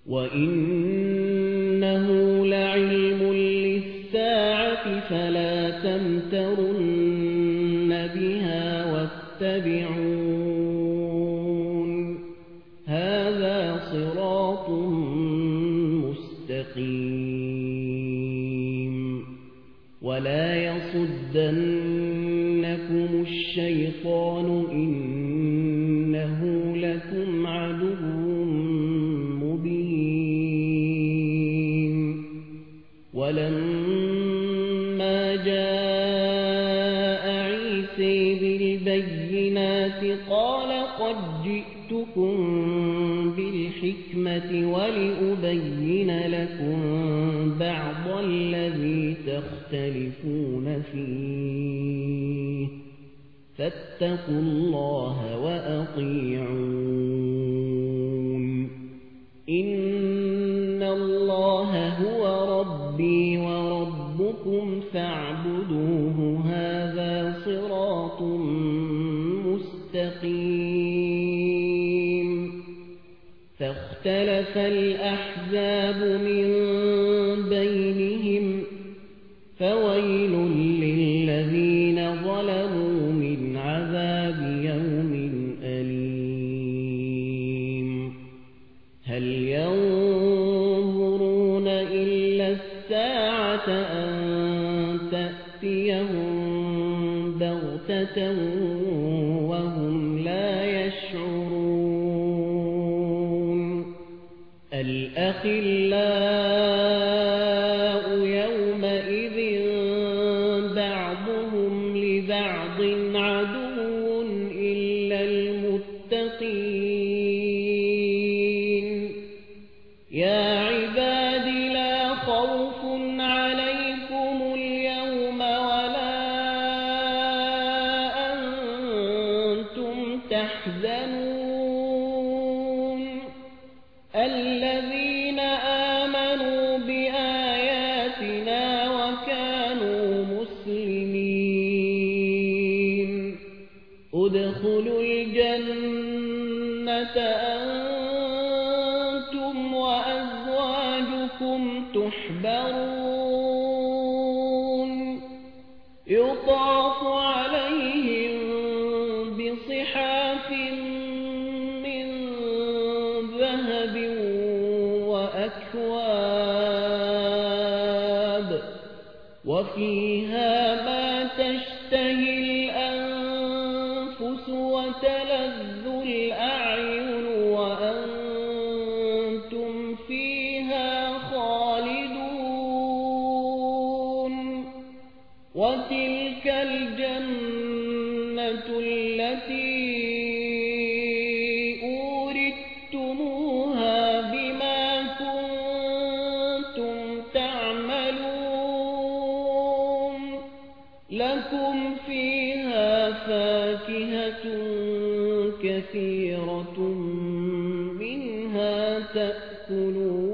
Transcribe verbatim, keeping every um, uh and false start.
وإنه لعلم للساعة فلا تمترن بها واتبعون هذا صراط مستقيم ولا يصدنكم الشيطان إنه لكم عدو مبين ولما جاء عيسى بالبينات قال قد جئتكم بالحكمة ولأبين لكم بعض الذي تختلفون فيه فاتقوا الله وأطيعون إن الله هو ربي وربكم فاعبدوه هذا صراط مستقيم فاختلف الأحزاب من بينهم فويل للذين ظلموا من عذاب يوم أليم هل ينظرون إلا الساعة أن تأتيهم بغتة وهم لا يشعرون الأخلاء يومئذ بعضهم لبعض عدو إلا المتقين يا عباد لا خوف عليكم اليوم ولا أنتم تحزنون الذين آمنوا بآياتنا وكانوا مسلمين ادخلوا الجنة أنتم وأزواجكم تحبرون يطاف عليهم بصحاف من ذهب وأكواب وفيها ما تشتهي الأنفس وتلذ الأعين وأنتم فيها خالدون وتلك الجنة التي أورثتموها بما كنتم تعملون لكم فيها فاكهة كثيرة منها تأكلون